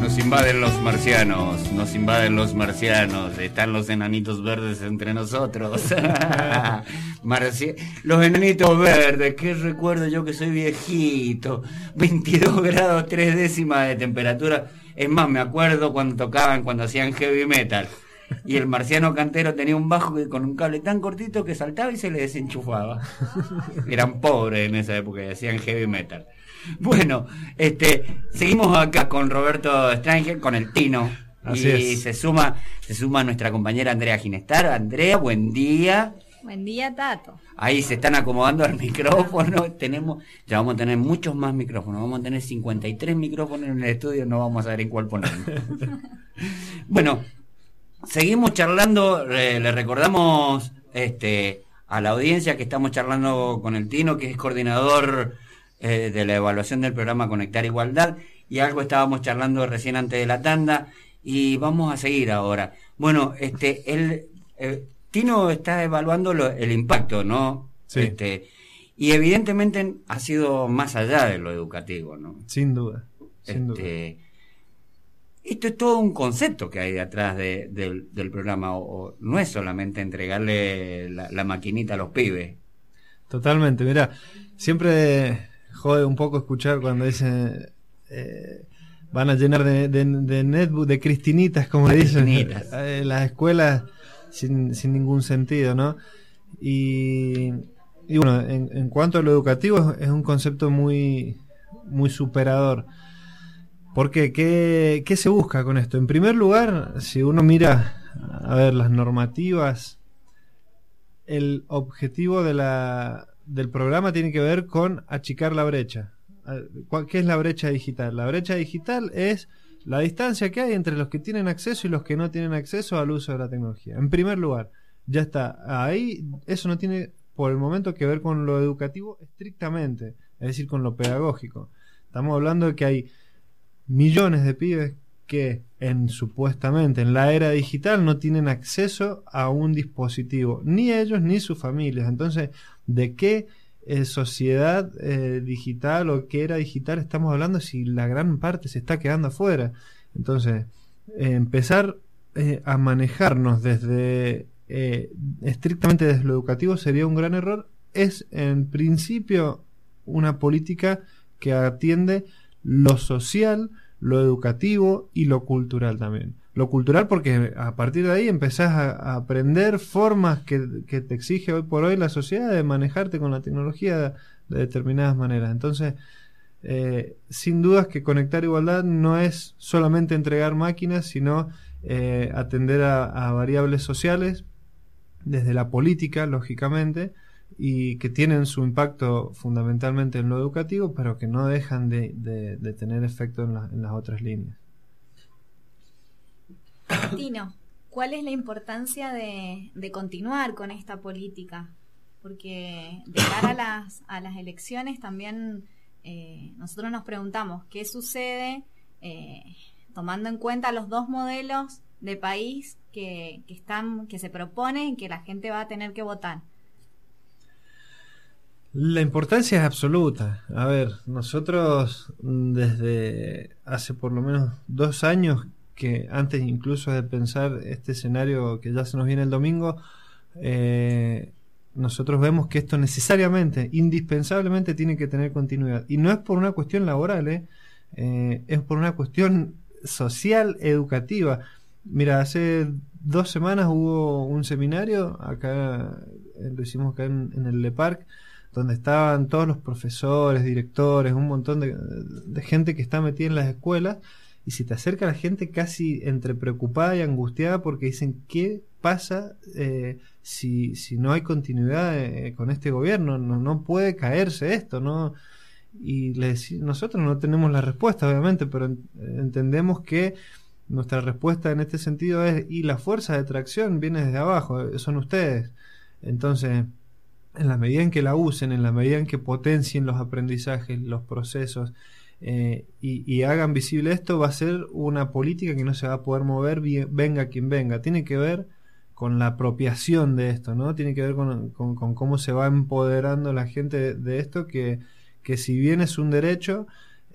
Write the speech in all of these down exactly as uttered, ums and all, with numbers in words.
Nos invaden los marcianos, nos invaden los marcianos, están los enanitos verdes entre nosotros. Marci- los enanitos verdes, qué recuerdo yo que soy viejito, veintidós grados tres décimas de temperatura. Es más, me acuerdo cuando tocaban, cuando hacían heavy metal. Y el marciano cantero tenía un bajo que con un cable tan cortito que saltaba y se le desenchufaba. Eran pobres en esa época y hacían heavy metal. Bueno, este, seguimos acá con Roberto Stranger, con el Tino. Así y es. se suma, se suma nuestra compañera Andrea Ginestar. Andrea, buen día. Buen día, Tato. Ahí se están acomodando al micrófono. Tenemos, ya vamos a tener muchos más micrófonos. Vamos a tener cincuenta y tres micrófonos en el estudio, no vamos a saber en cuál poner. Bueno, seguimos charlando. Eh, le recordamos este a la audiencia que estamos charlando con el Tino, que es coordinador eh, de la evaluación del programa Conectar Igualdad, y algo estábamos charlando recién antes de la tanda, y vamos a seguir ahora. Bueno, este el eh, Tino está evaluando lo, el impacto, ¿no? Sí. Este, y evidentemente ha sido más allá de lo educativo, ¿no? Sin duda, sin duda. Este, esto es todo un concepto que hay detrás de, del, del programa, o, o no es solamente entregarle la, la maquinita a los pibes. Totalmente, mira, siempre jode un poco escuchar cuando dicen eh, van a llenar de, de, de netbook, de cristinitas, como le dicen, Cristinitas. eh, las escuelas sin, sin ningún sentido, ¿no? Y, y bueno, en, en cuanto a lo educativo es, es un concepto muy, muy superador. ¿Por qué? ¿Qué, ¿Qué se busca con esto? En primer lugar, si uno mira, a ver, las normativas, el objetivo de la, del programa tiene que ver con achicar la brecha. ¿Qué es la brecha digital? La brecha digital es la distancia que hay entre los que tienen acceso y los que no tienen acceso al uso de la tecnología. En primer lugar, ya está. Ahí eso no tiene por el momento que ver con lo educativo estrictamente, es decir, con lo pedagógico. Estamos hablando de que hay millones de pibes que en supuestamente en la era digital no tienen acceso a un dispositivo, ni ellos ni sus familias. Entonces, ¿de qué eh, sociedad eh, digital o qué era digital estamos hablando si la gran parte se está quedando afuera? Entonces, eh, empezar eh, a manejarnos desde eh, estrictamente desde lo educativo sería un gran error. Es en principio una política que atiende lo social, lo educativo y lo cultural también. Lo cultural porque a partir de ahí empezás a, a aprender formas que, que te exige hoy por hoy la sociedad de manejarte con la tecnología de, de determinadas maneras. Entonces, eh, sin dudas que Conectar Igualdad no es solamente entregar máquinas, sino eh, atender a, a variables sociales desde la política, lógicamente, y que tienen su impacto fundamentalmente en lo educativo, pero que no dejan de, de, de tener efecto en, la, en las otras líneas. Tino, ¿cuál es la importancia de, de continuar con esta política? Porque de cara a las, a las elecciones también eh, nosotros nos preguntamos qué sucede eh, tomando en cuenta los dos modelos de país que, que, están, que se proponen y que la gente va a tener que votar. La importancia es absoluta. A ver, nosotros desde hace por lo menos dos años, que antes incluso de pensar este escenario que ya se nos viene el domingo, eh, nosotros vemos que esto necesariamente, indispensablemente tiene que tener continuidad. Y no es por una cuestión laboral, ¿eh? Eh, es por una cuestión social, educativa. Mira, hace dos semanas hubo un seminario, acá lo hicimos acá en, en el Le Parc, donde estaban todos los profesores, directores, un montón de, de gente que está metida en las escuelas, y si te acerca la gente casi entre preocupada y angustiada porque dicen, ¿qué pasa eh, si, si no hay continuidad eh, con este gobierno? No, no puede caerse esto, ¿no? Y les, nosotros no tenemos la respuesta, obviamente, pero en, entendemos que nuestra respuesta en este sentido es, y la fuerza de tracción viene desde abajo, son ustedes. Entonces, en la medida en que la usen, en la medida en que potencien los aprendizajes, los procesos, eh, y, y hagan visible esto, va a ser una política que no se va a poder mover bien, venga quien venga. Tiene que ver con la apropiación de esto, ¿no? Tiene que ver con, con, con cómo se va empoderando la gente de, de esto, que, que si bien es un derecho,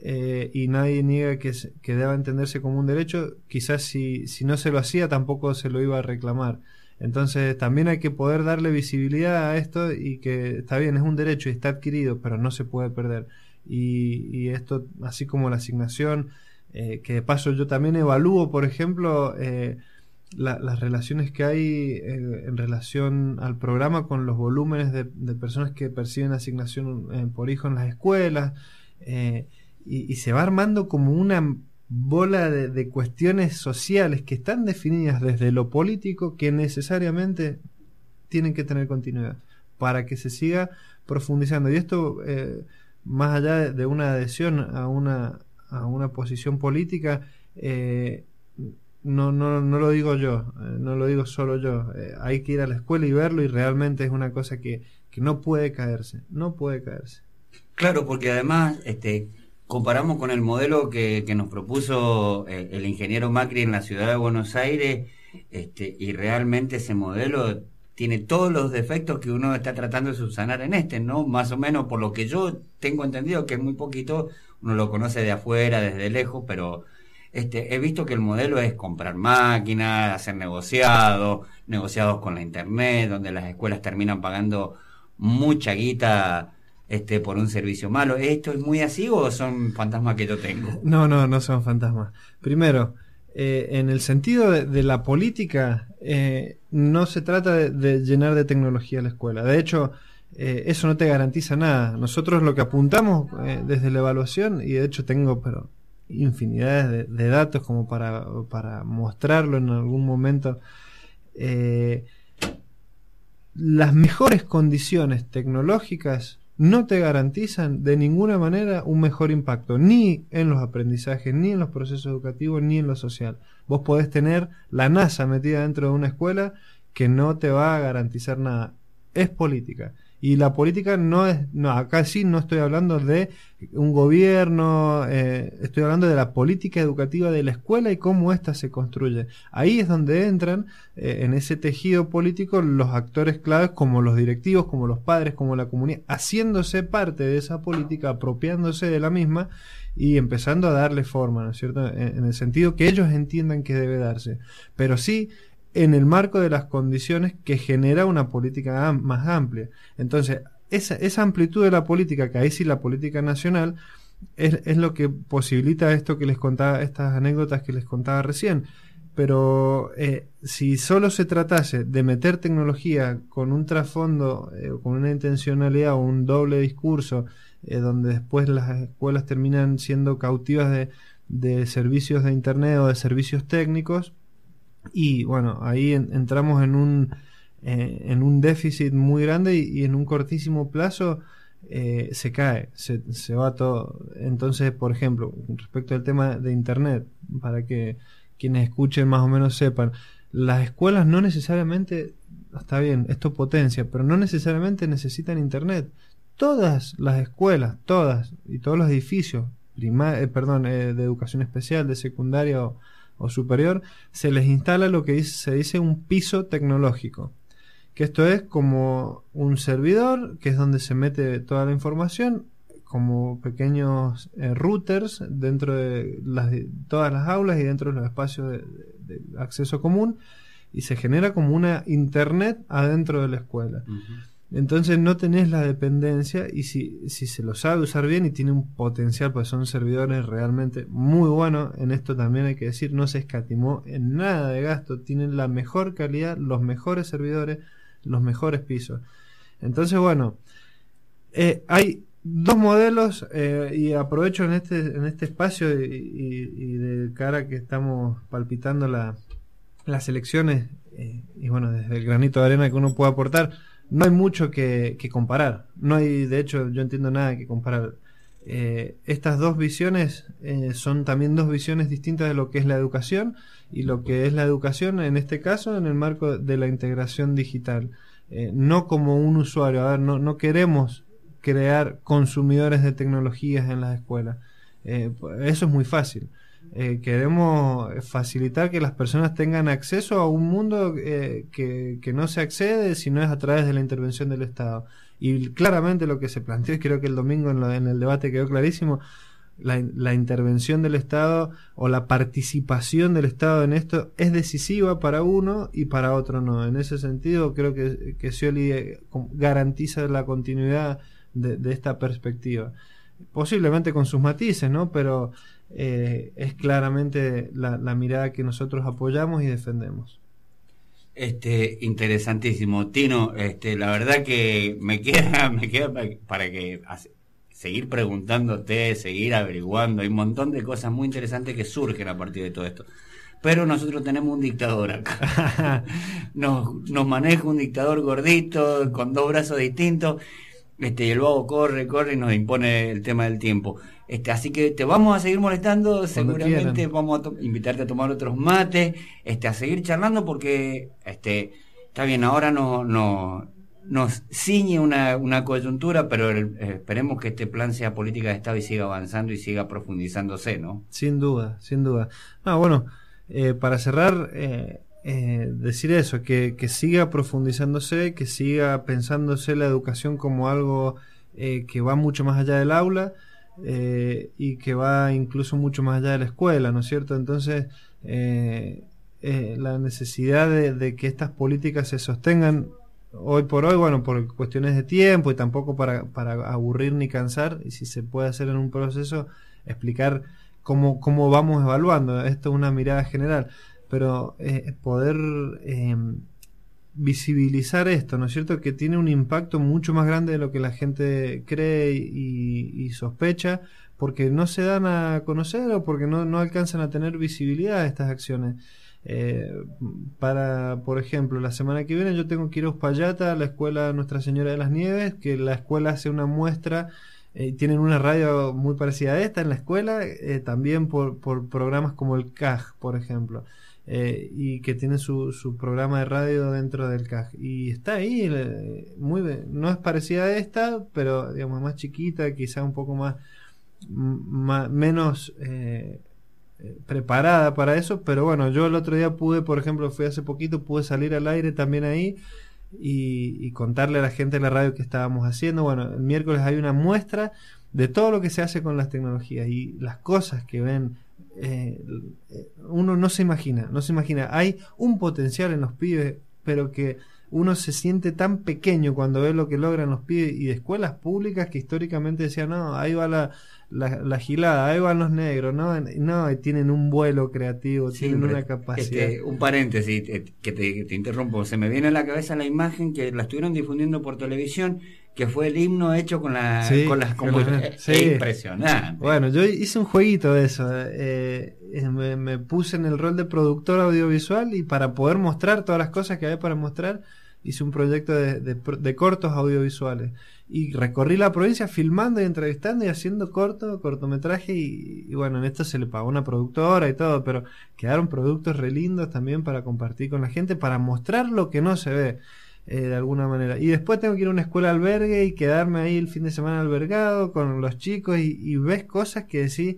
eh, y nadie niega que, que deba entenderse como un derecho. Quizás si, si no se lo hacía tampoco se lo iba a reclamar. Entonces también hay que poder darle visibilidad a esto, y que está bien, es un derecho y está adquirido, pero no se puede perder. Y, y esto, así como la asignación, eh, que de paso yo también evalúo, por ejemplo, eh, la, las relaciones que hay eh, en relación al programa con los volúmenes de, de personas que perciben asignación eh, por hijo en las escuelas, eh, y, y se va armando como una bola de, de cuestiones sociales que están definidas desde lo político, que necesariamente tienen que tener continuidad para que se siga profundizando. Y esto, eh, más allá de, de una adhesión a una, a una posición política, eh, no, no, no lo digo yo, eh, no lo digo solo yo. Eh, hay que ir a la escuela y verlo, y realmente es una cosa que, que no puede caerse, no puede caerse. Claro, porque además este, comparamos con el modelo que, que nos propuso el, el ingeniero Macri en la ciudad de Buenos Aires, este, y realmente ese modelo tiene todos los defectos que uno está tratando de subsanar en este, ¿no? Más o menos, por lo que yo tengo entendido, que es muy poquito, uno lo conoce de afuera, desde lejos, pero este, he visto que el modelo es comprar máquinas, hacer negociados, negociados con la internet, donde las escuelas terminan pagando mucha guita este, por un servicio malo. ¿Esto es muy así o son fantasmas que yo tengo? No, no, no son fantasmas. Primero, eh, en el sentido de, de la política, eh, no se trata de, de llenar de tecnología la escuela. De hecho, eh, eso no te garantiza nada. Nosotros lo que apuntamos eh, desde la evaluación, y de hecho tengo pero infinidades de, de datos como para, para mostrarlo en algún momento, eh, las mejores condiciones tecnológicas no te garantizan de ninguna manera un mejor impacto, ni en los aprendizajes, ni en los procesos educativos, ni en lo social. Vos podés tener la NASA metida dentro de una escuela que no te va a garantizar nada. Es política. Y la política no es, no, acá sí no estoy hablando de un gobierno, eh, estoy hablando de la política educativa de la escuela y cómo ésta se construye. Ahí es donde entran, eh, en ese tejido político, los actores claves como los directivos, como los padres, como la comunidad, haciéndose parte de esa política, apropiándose de la misma y empezando a darle forma, ¿no es cierto? En, en el sentido que ellos entiendan que debe darse. Pero sí en el marco de las condiciones que genera una política am- más amplia. Entonces, esa, esa amplitud de la política, que ahí sí la política nacional, es, es lo que posibilita esto que les contaba, estas anécdotas que les contaba recién. Pero eh, si solo se tratase de meter tecnología con un trasfondo, eh, con una intencionalidad o un doble discurso, eh, donde después las escuelas terminan siendo cautivas de, de servicios de internet o de servicios técnicos, y bueno, ahí en, entramos en un eh, en un déficit muy grande, y, y en un cortísimo plazo eh, se cae, se, se va todo. Entonces, por ejemplo, respecto al tema de internet, para que quienes escuchen más o menos sepan, las escuelas no necesariamente, está bien, esto potencia, pero no necesariamente necesitan internet. Todas las escuelas, todas, y todos los edificios prima, eh, perdón, eh, de educación especial, de secundaria o o superior, se les instala lo que dice, se dice un piso tecnológico, que esto es como un servidor, que es donde se mete toda la información, como pequeños eh, routers dentro de las, de todas las aulas y dentro de los espacios de, de, de acceso común, y se genera como una internet adentro de la escuela. Uh-huh. Entonces no tenés la dependencia, y si, si se lo sabe usar bien y tiene un potencial, pues son servidores realmente muy buenos. En esto también hay que decir, no se escatimó en nada de gasto, tienen la mejor calidad, los mejores servidores, los mejores pisos. Entonces bueno, eh, hay dos modelos, eh, y aprovecho en este, en este espacio y, y, y de cara que estamos palpitando la, las elecciones, eh, y bueno, desde el granito de arena que uno puede aportar, no hay mucho que, que comparar. No hay, de hecho, yo entiendo nada que comparar. Eh, estas dos visiones eh, son también dos visiones distintas de lo que es la educación, y lo que es la educación, en este caso, en el marco de la integración digital. Eh, no como un usuario. A ver, no, no queremos crear consumidores de tecnologías en las escuelas. Eh, eso es muy fácil. Eh, queremos facilitar que las personas tengan acceso a un mundo eh, que, que no se accede si no es a través de la intervención del Estado. Y claramente lo que se planteó, y creo que el domingo en, lo, en el debate quedó clarísimo, la, la intervención del Estado o la participación del Estado en esto es decisiva para uno y para otro no. En ese sentido creo que, que Scioli garantiza la continuidad de, de esta perspectiva, posiblemente con sus matices, ¿no? Pero eh, es claramente la, la mirada que nosotros apoyamos y defendemos. Este, interesantísimo, Tino. Este, la verdad que me queda, me queda para que hace, seguir preguntándote, seguir averiguando. Hay un montón de cosas muy interesantes que surgen a partir de todo esto. Pero nosotros tenemos un dictador acá. nos, nos maneja un dictador gordito, con dos brazos distintos. Este, y el vago corre, corre y nos impone el tema del tiempo. Este, así que te vamos a seguir molestando, cuando seguramente quieran. Vamos a to- invitarte a tomar otros mates, este, a seguir charlando porque, este, está bien, ahora no, no, nos ciñe una, una coyuntura, pero el, eh, esperemos que este plan sea política de Estado y siga avanzando y siga profundizándose, ¿no? Sin duda, sin duda. No, bueno, eh, para cerrar, eh, Eh, decir eso, que, que siga profundizándose, que siga pensándose la educación como algo eh, que va mucho más allá del aula eh, y que va incluso mucho más allá de la escuela, ¿no es cierto? Entonces, eh, eh, la necesidad de, de que estas políticas se sostengan hoy por hoy, bueno, por cuestiones de tiempo y tampoco para, para aburrir ni cansar, y si se puede hacer en un proceso, explicar cómo, cómo vamos evaluando. Esto es una mirada general. Pero eh, poder eh, visibilizar esto, ¿no es cierto? Que tiene un impacto mucho más grande de lo que la gente cree y, y sospecha, porque no se dan a conocer o porque no, no alcanzan a tener visibilidad estas acciones. Eh, para, por ejemplo, la semana que viene yo tengo que ir a Uspallata, a la escuela Nuestra Señora de las Nieves, que la escuela hace una muestra. Eh, tienen una radio muy parecida a esta en la escuela, eh, también por, por programas como el C A G, por ejemplo. Eh, y que tiene su, su programa de radio dentro del C A G y está ahí, eh, muy no es parecida a esta, pero digamos más chiquita, quizá un poco más, más menos eh, preparada para eso, pero bueno, yo el otro día pude, por ejemplo, fui hace poquito, pude salir al aire también ahí y, y contarle a la gente de la radio que estábamos haciendo. Bueno, el miércoles hay una muestra de todo lo que se hace con las tecnologías y las cosas que ven. Eh, uno no se imagina, no se imagina. Hay un potencial en los pibes, pero que uno se siente tan pequeño cuando ve lo que logran los pibes y de escuelas públicas que históricamente decían, no, ahí va la, la, la gilada, ahí van los negros, no, no, tienen un vuelo creativo, sí, tienen hombre, una capacidad. Este, un paréntesis que te, que te interrumpo, se me viene a la cabeza la imagen que la estuvieron difundiendo por televisión, que fue el himno hecho con, la, sí, con las computadoras. Sí. Es impresionante. Bueno, yo hice un jueguito de eso. Eh, eh, me, me puse en el rol de productor audiovisual y para poder mostrar todas las cosas que había para mostrar, hice un proyecto de, de, de cortos audiovisuales. Y recorrí la provincia filmando y entrevistando y haciendo corto, cortometraje y, y bueno, en esto se le pagó una productora y todo, pero quedaron productos re lindos también para compartir con la gente, para mostrar lo que no se ve. Eh, de alguna manera. Y después tengo que ir a una escuela albergue y quedarme ahí el fin de semana albergado con los chicos y, y ves cosas que decís,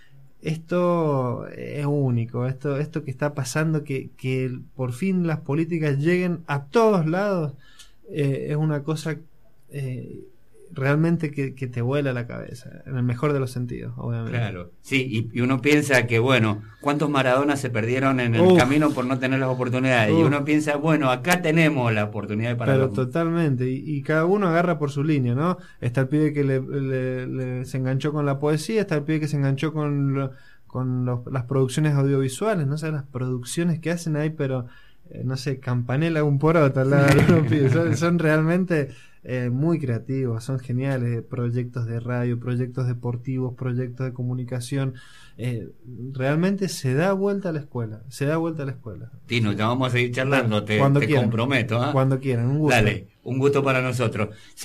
esto es único, esto, esto que está pasando, que, que por fin las políticas lleguen a todos lados, eh, es una cosa eh, realmente que, que te vuela la cabeza, en el mejor de los sentidos, obviamente. Claro, sí, y, y uno piensa que, bueno, ¿cuántos Maradonas se perdieron en el Uf. camino por no tener las oportunidades? Uf. Y uno piensa, bueno, acá tenemos la oportunidad para... Pero los... totalmente, y, y cada uno agarra por su línea, ¿no? Está el pibe que le, le, le, se enganchó con la poesía, está el pibe que se enganchó con, lo, con los, las producciones audiovisuales, no sé, las producciones que hacen ahí, pero, eh, no sé, Campanella un poroto al lado de los pibes, son, son realmente... Eh, muy creativos, son geniales, proyectos de radio, proyectos deportivos, proyectos de comunicación. Eh, realmente se da vuelta a la escuela, se da vuelta a la escuela. Tino, ya vamos a seguir charlando, te, Cuando te quieran, comprometo. ¿eh? Cuando quieran, un gusto. Dale, un gusto para nosotros.